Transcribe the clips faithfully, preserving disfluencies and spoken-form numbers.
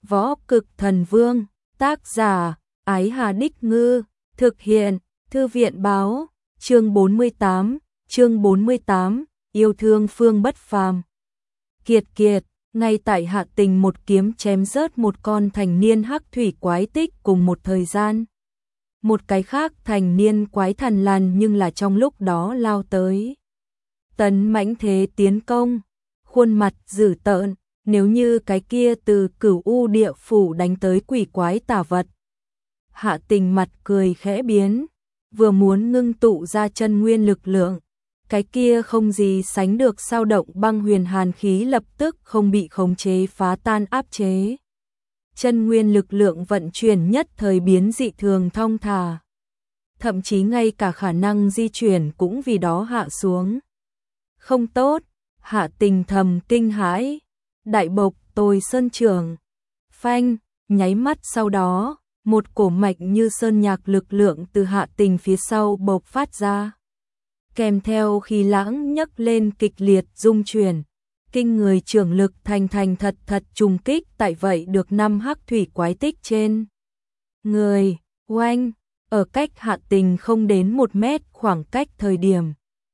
Võ Cực Thần Vương, tác giả, Ái Hà Đích Ngư, thực hiện, Thư viện báo, chương bốn mươi tám, chương bốn mươi tám, yêu thương Phương Bất Phàm. Kiệt kiệt, ngay tại Hạ Tình một kiếm chém rớt một con thành niên hắc thủy quái tích cùng một thời gian. Một cái khác thành niên quái thần lằn nhưng là trong lúc đó lao tới. Tấn mãnh thế tiến công, khuôn mặt dữ tợn, nếu như cái kia từ Cửu U địa phủ đánh tới quỷ quái tà vật. Hạ Tình mặt cười khẽ biến, vừa muốn ngưng tụ ra chân nguyên lực lượng, cái kia không gì sánh được sao động băng huyền hàn khí lập tức không bị khống chế phá tan áp chế. Chân nguyên lực lượng vận chuyển nhất thời biến dị thường thong thả. Thậm chí ngay cả khả năng di chuyển cũng vì đó hạ xuống. Không tốt, Hạ Tình thầm kinh hãi. Đại bộc tôi sơn trường. Phanh, nháy mắt sau đó, một cổ mạch như sơn nhạc lực lượng từ Hạ Tình phía sau bộc phát ra. Kèm theo khi lãng nhấc lên kịch liệt rung chuyển, kinh người trường lực thành thành thật thật trùng kích tại vậy được năm hắc thủy quái tích trên. Người, oanh, ở cách Hạ Tình không đến một mét khoảng cách thời điểm.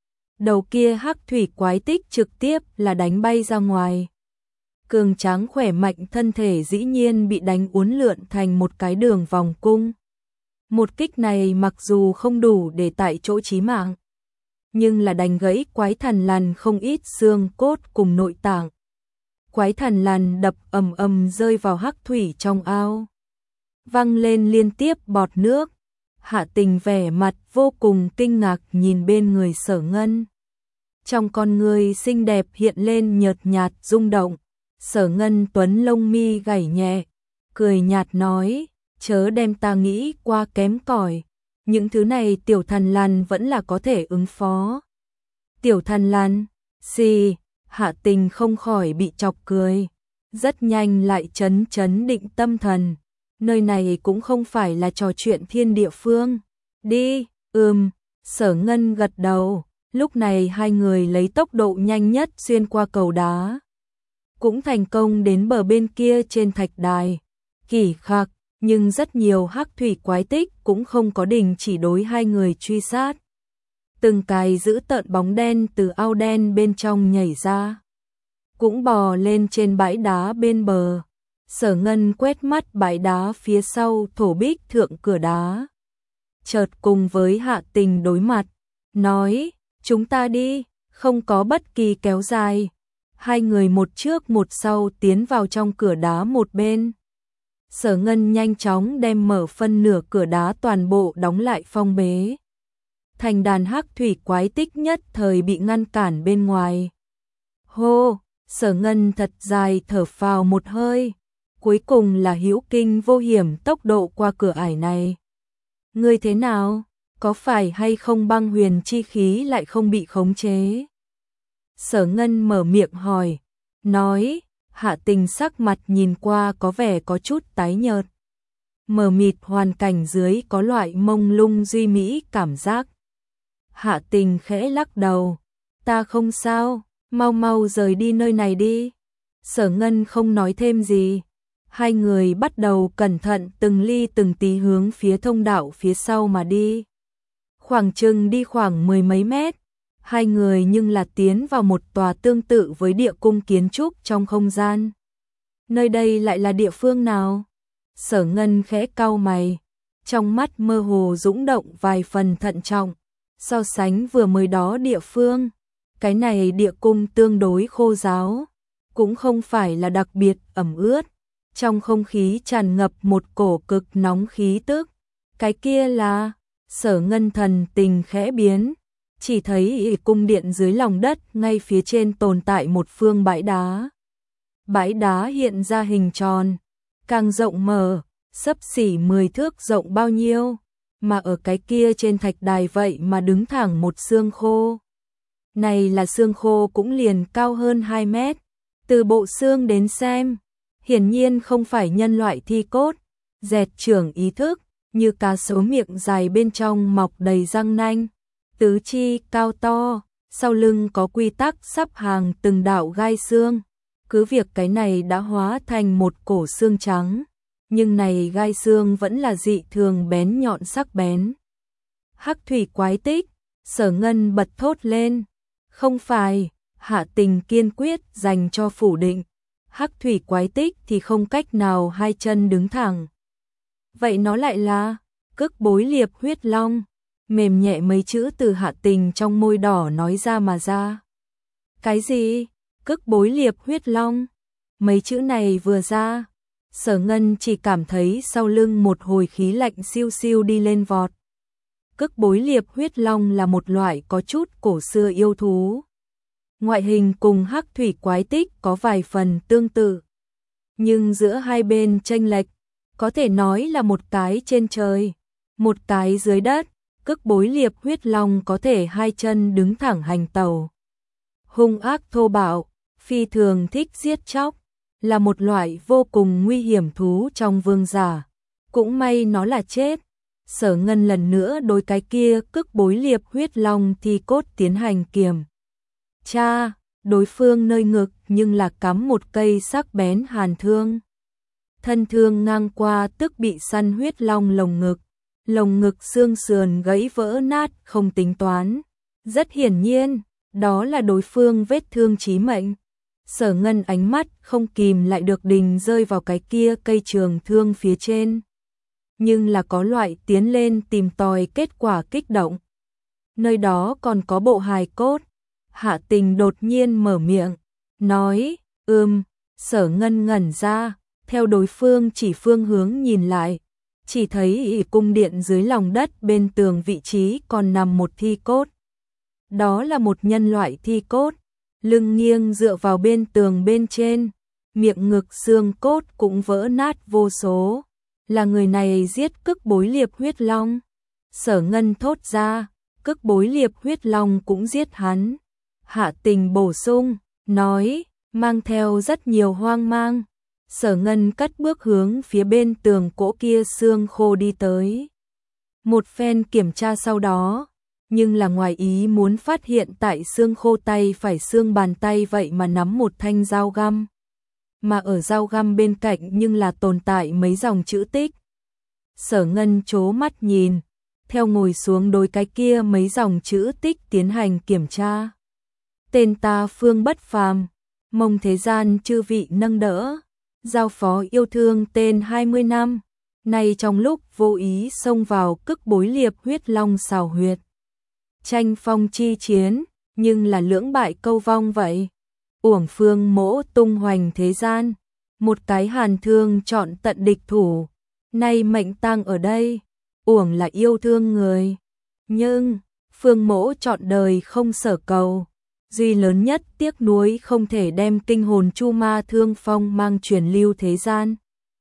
Đầu kia hắc thủy quái tích trực tiếp là đánh bay ra ngoài. Cường tráng khỏe mạnh thân thể dĩ nhiên bị đánh uốn lượn thành một cái đường vòng cung. Một kích này mặc dù không đủ để tại chỗ chí mạng, nhưng là đánh gãy quái thần lằn không ít xương cốt cùng nội tạng. Quái thần lằn đập ầm ầm rơi vào hắc thủy trong ao, văng lên liên tiếp bọt nước. Hạ Tình vẻ mặt vô cùng kinh ngạc nhìn bên người Sở Ngân. Trong con người xinh đẹp hiện lên nhợt nhạt rung động. Sở Ngân tuấn lông mi gảy nhẹ, cười nhạt nói, chớ đem ta nghĩ qua kém cỏi, những thứ này tiểu thần lằn vẫn là có thể ứng phó. Tiểu thần lằn, xì, Hạ Tình không khỏi bị chọc cười, rất nhanh lại chấn chấn định tâm thần, nơi này cũng không phải là trò chuyện thiên địa phương. Đi, ừm, Sở Ngân gật đầu, lúc này hai người lấy tốc độ nhanh nhất xuyên qua cầu đá. Cũng thành công đến bờ bên kia trên thạch đài. Kỳ khắc, nhưng rất nhiều hắc thủy quái tích cũng không có đình chỉ đối hai người truy sát. Từng cái giữ tợn bóng đen từ ao đen bên trong nhảy ra, cũng bò lên trên bãi đá bên bờ. Sở Ngân quét mắt bãi đá phía sau thổ bích thượng cửa đá, chợt cùng với Hạ Tình đối mặt, nói, chúng ta đi, không có bất kỳ kéo dài. Hai người một trước một sau tiến vào trong cửa đá một bên. Sở Ngân nhanh chóng đem mở phân nửa cửa đá toàn bộ đóng lại phong bế. Thành đàn hắc thủy quái tích nhất thời bị ngăn cản bên ngoài. Hô, Sở Ngân thật dài thở phào một hơi. Cuối cùng là hữu kinh vô hiểm tốc độ qua cửa ải này. Ngươi thế nào? Có phải hay không băng huyền chi khí lại không bị khống chế? Sở Ngân mở miệng hỏi, nói, Hạ Tình sắc mặt nhìn qua có vẻ có chút tái nhợt. Mờ mịt hoàn cảnh dưới có loại mông lung duy mỹ cảm giác. Hạ Tình khẽ lắc đầu, ta không sao, mau mau rời đi nơi này đi. Sở Ngân không nói thêm gì. Hai người bắt đầu cẩn thận từng ly từng tí hướng phía thông đạo phía sau mà đi. Khoảng chừng đi khoảng mười mấy mét. Hai người nhưng là tiến vào một tòa tương tự với địa cung kiến trúc trong không gian. Nơi đây lại là địa phương nào? Sở Ngân khẽ cau mày, trong mắt mơ hồ dũng động vài phần thận trọng. So sánh vừa mới đó địa phương, cái này địa cung tương đối khô ráo, cũng không phải là đặc biệt ẩm ướt. Trong không khí tràn ngập một cổ cực nóng khí tức. Cái kia là, Sở Ngân thần tình khẽ biến. Chỉ thấy cung điện dưới lòng đất ngay phía trên tồn tại một phương bãi đá. Bãi đá hiện ra hình tròn, càng rộng mở, xấp xỉ mười thước rộng bao nhiêu, mà ở cái kia trên thạch đài vậy mà đứng thẳng một xương khô. Này là xương khô cũng liền cao hơn hai mét, từ bộ xương đến xem, hiển nhiên không phải nhân loại thi cốt, dẹt trưởng ý thức, như cá sấu miệng dài bên trong mọc đầy răng nanh. Tứ chi cao to, sau lưng có quy tắc sắp hàng từng đạo gai xương, cứ việc cái này đã hóa thành một cổ xương trắng, nhưng này gai xương vẫn là dị thường bén nhọn sắc bén. Hắc thủy quái tích, Sở Ngân bật thốt lên. Không phải, Hạ Tình kiên quyết dành cho phủ định. Hắc thủy quái tích thì không cách nào hai chân đứng thẳng. Vậy nó lại là Cức Bối Liệp Huyết Long. Mềm nhẹ mấy chữ từ Hạ Tình trong môi đỏ nói ra mà ra. Cái gì? Cức Bối Liệp Huyết Long? Mấy chữ này vừa ra, Sở Ngân chỉ cảm thấy sau lưng một hồi khí lạnh siêu siêu đi lên vọt. Cức Bối Liệp Huyết Long là một loại có chút cổ xưa yêu thú. Ngoại hình cùng Hắc thủy quái tích có vài phần tương tự, nhưng giữa hai bên chênh lệch, có thể nói là một cái trên trời, một cái dưới đất. Cức Bối Liệp Huyết Long có thể hai chân đứng thẳng hành tàu. Hung ác thô bạo, phi thường thích giết chóc, là một loại vô cùng nguy hiểm thú trong vương giả. Cũng may nó là chết. Sở Ngân lần nữa đối cái kia Cức Bối Liệp Huyết Long thi cốt tiến hành kiểm tra, đối phương nơi ngực nhưng là cắm một cây sắc bén hàn thương. Thân thương ngang qua tức bị săn huyết long lồng ngực, lồng ngực xương sườn gãy vỡ nát không tính toán. Rất hiển nhiên, đó là đối phương vết thương chí mệnh. Sở Ngân ánh mắt không kìm lại được đình rơi vào cái kia cây trường thương phía trên. Nhưng là có loại tiến lên tìm tòi kết quả kích động. Nơi đó còn có bộ hài cốt. Hạ Tình đột nhiên mở miệng, nói, ừm, Sở Ngân ngẩn ra, theo đối phương chỉ phương hướng nhìn lại. Chỉ thấy cung điện dưới lòng đất bên tường vị trí còn nằm một thi cốt. Đó là một nhân loại thi cốt, lưng nghiêng dựa vào bên tường bên trên, miệng ngực xương cốt cũng vỡ nát vô số. Là người này giết Cức Bối Liệp Huyết Long. Sở Ngân thốt ra, Cức Bối Liệp Huyết Long cũng giết hắn. Hạ Tình bổ sung, nói, mang theo rất nhiều hoang mang. Sở Ngân cất bước hướng phía bên tường cỗ kia xương khô đi tới. Một phen kiểm tra sau đó, nhưng là ngoài ý muốn phát hiện tại xương khô tay phải xương bàn tay vậy mà nắm một thanh dao găm. Mà ở dao găm bên cạnh nhưng là tồn tại mấy dòng chữ tích. Sở Ngân chố mắt nhìn, theo ngồi xuống đối cái kia mấy dòng chữ tích tiến hành kiểm tra. Tên ta Phương Bất Phàm, mong thế gian chư vị nâng đỡ, giao phó yêu thương tên hai mươi năm, nay trong lúc vô ý xông vào Cức Bối Liệp Huyết Long xào huyệt. Tranh phong chi chiến, nhưng là lưỡng bại câu vong vậy. Uổng Phương Mỗ tung hoành thế gian, một cái hàn thương chọn tận địch thủ, nay mệnh tang ở đây, uổng là yêu thương người. Nhưng, Phương Mỗ chọn đời không sở cầu, duy lớn nhất tiếc nuối không thể đem kinh hồn chu ma thương phong mang truyền lưu thế gian.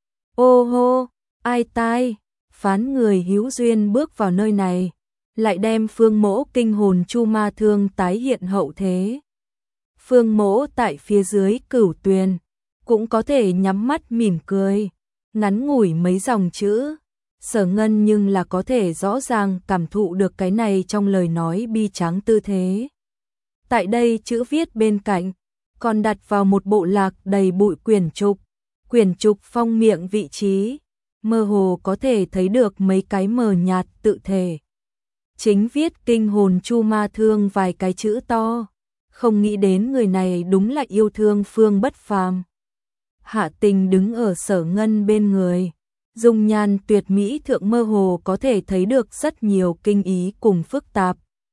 Ô hô, ai tai, phán người hữu duyên bước vào nơi này, lại đem Phương Mỗ kinh hồn chu ma thương tái hiện hậu thế. Phương Mỗ tại phía dưới cửu tuyền, cũng có thể nhắm mắt mỉm cười, ngắn ngủi mấy dòng chữ. Sở Ngân nhưng là có thể rõ ràng cảm thụ được cái này trong lời nói bi tráng tư thế. Tại đây chữ viết bên cạnh, còn đặt vào một bộ lạc đầy bụi quyển trục. Quyển trục phong miệng vị trí, mơ hồ có thể thấy được mấy cái mờ nhạt tự thể. Chính viết kinh hồn chu ma thương vài cái chữ to. Không nghĩ đến người này đúng là yêu thương Phương Bất Phàm. Hạ Tình đứng ở Sở Ngân bên người, dung nhan tuyệt mỹ thượng mơ hồ có thể thấy được rất nhiều kinh ý cùng phức tạp.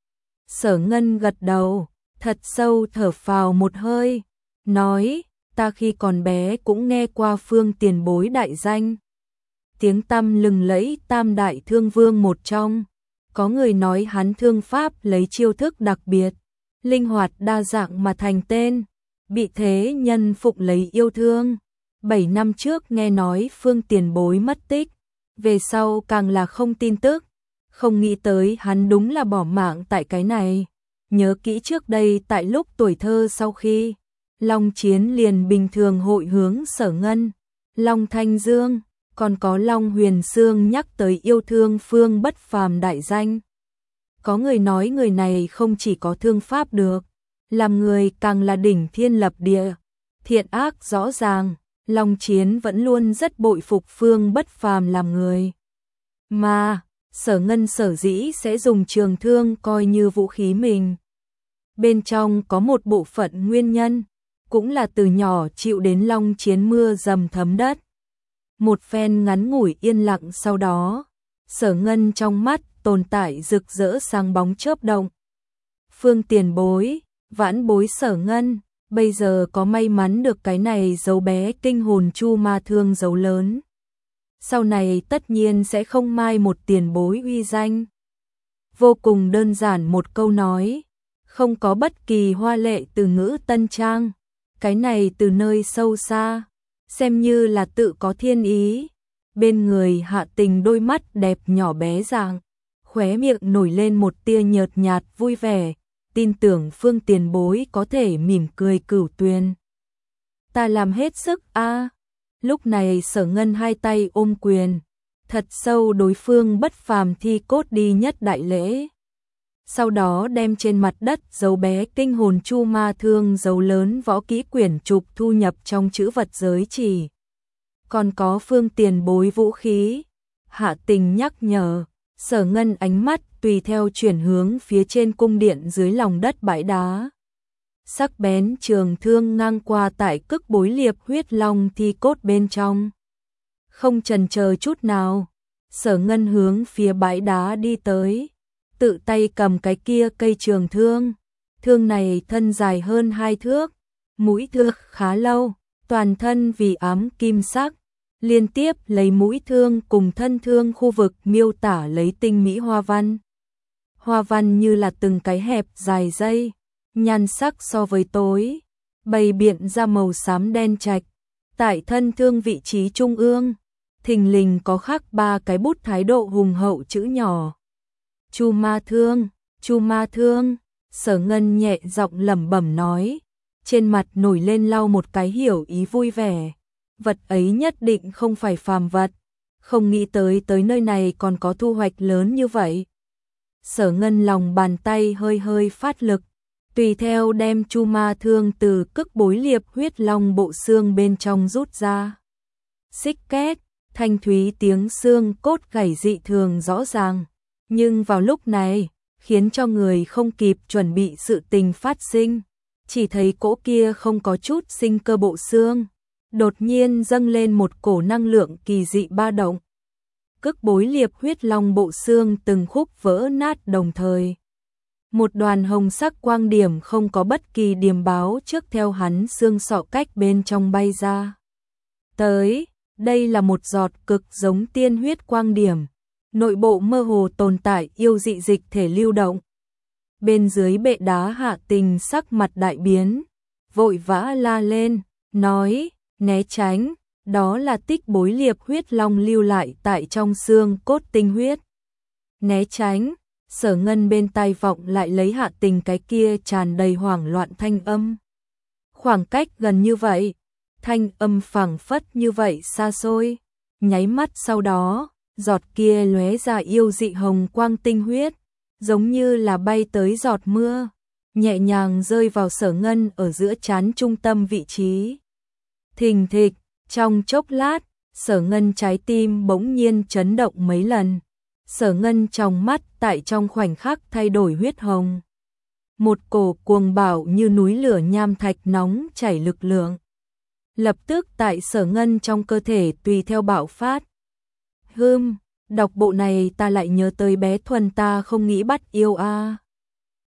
Sở Ngân gật đầu, thật sâu thở phào một hơi, nói, ta khi còn bé cũng nghe qua Phương tiền bối đại danh. Tiếng tăm lừng lẫy tam đại thương vương một trong, có người nói hắn thương pháp lấy chiêu thức đặc biệt, linh hoạt đa dạng mà thành tên, bị thế nhân phụng lấy yêu thương. Bảy năm trước nghe nói Phương tiền bối mất tích, về sau càng là không tin tức, không nghĩ tới hắn đúng là bỏ mạng tại cái này. Nhớ kỹ trước đây tại lúc tuổi thơ sau khi Long Chiến liền bình thường hội hướng Sở Ngân, Long Thanh Dương, còn có Long Huyền Sương nhắc tới yêu thương Phương Bất Phàm đại danh. Có người nói người này không chỉ có thương pháp được, làm người càng là đỉnh thiên lập địa, thiện ác rõ ràng, Long Chiến vẫn luôn rất bội phục Phương Bất Phàm làm người. Mà, Sở Ngân sở dĩ sẽ dùng trường thương coi như vũ khí mình. Bên trong có một bộ phận nguyên nhân, cũng là từ nhỏ chịu đến Long Chiến mưa dầm thấm đất. Một phen ngắn ngủi yên lặng sau đó, Sở Ngân trong mắt tồn tại rực rỡ sáng bóng chớp động. Phương tiền bối, vãn bối Sở Ngân, bây giờ có may mắn được cái này dấu bé kinh hồn chu ma thương dấu lớn. Sau này tất nhiên sẽ không mai một tiền bối uy danh. Vô cùng đơn giản một câu nói, không có bất kỳ hoa lệ từ ngữ tân trang, cái này từ nơi sâu xa, xem như là tự có thiên ý. Bên người Hạ Tình đôi mắt đẹp nhỏ bé dạng, khóe miệng nổi lên một tia nhợt nhạt vui vẻ, tin tưởng Phương tiền bối có thể mỉm cười cửu tuyền. Ta làm hết sức a. À. Lúc này Sở Ngân hai tay ôm quyền, thật sâu đối Phương Bất Phàm thi cốt đi nhất đại lễ. Sau đó đem trên mặt đất dấu bé kinh hồn chu ma thương dấu lớn võ kỹ quyển trục thu nhập trong chữ vật giới chỉ. Còn có Phương tiền bối vũ khí. Hạ Tình nhắc nhở, Sở Ngân ánh mắt tùy theo chuyển hướng phía trên cung điện dưới lòng đất bãi đá. Sắc bén trường thương ngang qua tại cức bối liệp huyết long thi cốt bên trong. Không chần chờ chút nào, Sở Ngân hướng phía bãi đá đi tới, tự tay cầm cái kia cây trường thương. Thương này thân dài hơn hai thước, mũi thước khá lâu, toàn thân vì ám kim sắc. Liên tiếp lấy mũi thương cùng thân thương khu vực miêu tả lấy tinh mỹ hoa văn. Hoa văn như là từng cái hẹp dài dây, nhan sắc so với tối, bày biện ra màu xám đen trạch. Tại thân thương vị trí trung ương, thình lình có khắc ba cái bút thái độ hùng hậu chữ nhỏ. Chu ma thương, chu ma thương, Sở Ngân nhẹ giọng lẩm bẩm nói, trên mặt nổi lên lau một cái hiểu ý vui vẻ. Vật ấy nhất định không phải phàm vật, không nghĩ tới tới nơi này còn có thu hoạch lớn như vậy. Sở Ngân lòng bàn tay hơi hơi phát lực, tùy theo đem chu ma thương từ cức bối liệp huyết long bộ xương bên trong rút ra. Xích két, thanh thúy tiếng xương cốt gảy dị thường rõ ràng, nhưng vào lúc này, khiến cho người không kịp chuẩn bị sự tình phát sinh, chỉ thấy cỗ kia không có chút sinh cơ bộ xương. Đột nhiên dâng lên một cổ năng lượng kỳ dị ba động. Cức bối liệp huyết long bộ xương từng khúc vỡ nát đồng thời. Một đoàn hồng sắc quang điểm không có bất kỳ điểm báo trước theo hắn xương sọ cách bên trong bay ra. Tới, đây là một giọt cực giống tiên huyết quang điểm. Nội bộ mơ hồ tồn tại yêu dị dịch thể lưu động. Bên dưới bệ đá Hạ Tình sắc mặt đại biến, vội vã la lên, nói, né tránh, đó là tích bối liệp huyết long lưu lại tại trong xương cốt tinh huyết. Né tránh, Sở Ngân bên tai vọng lại lấy Hạ Tình cái kia tràn đầy hoảng loạn thanh âm. Khoảng cách gần như vậy, thanh âm phảng phất như vậy xa xôi, nháy mắt sau đó, giọt kia lóe ra yêu dị hồng quang tinh huyết, giống như là bay tới giọt mưa, nhẹ nhàng rơi vào Sở Ngân ở giữa trán trung tâm vị trí. Thình thịch, trong chốc lát, Sở Ngân trái tim bỗng nhiên chấn động mấy lần. Sở Ngân trong mắt tại trong khoảnh khắc thay đổi huyết hồng. Một cổ cuồng bạo như núi lửa nham thạch nóng chảy lực lượng. Lập tức tại Sở Ngân trong cơ thể tùy theo bạo phát. Hừm, đọc bộ này ta lại nhớ tới bé Thuần ta không nghĩ bắt yêu a.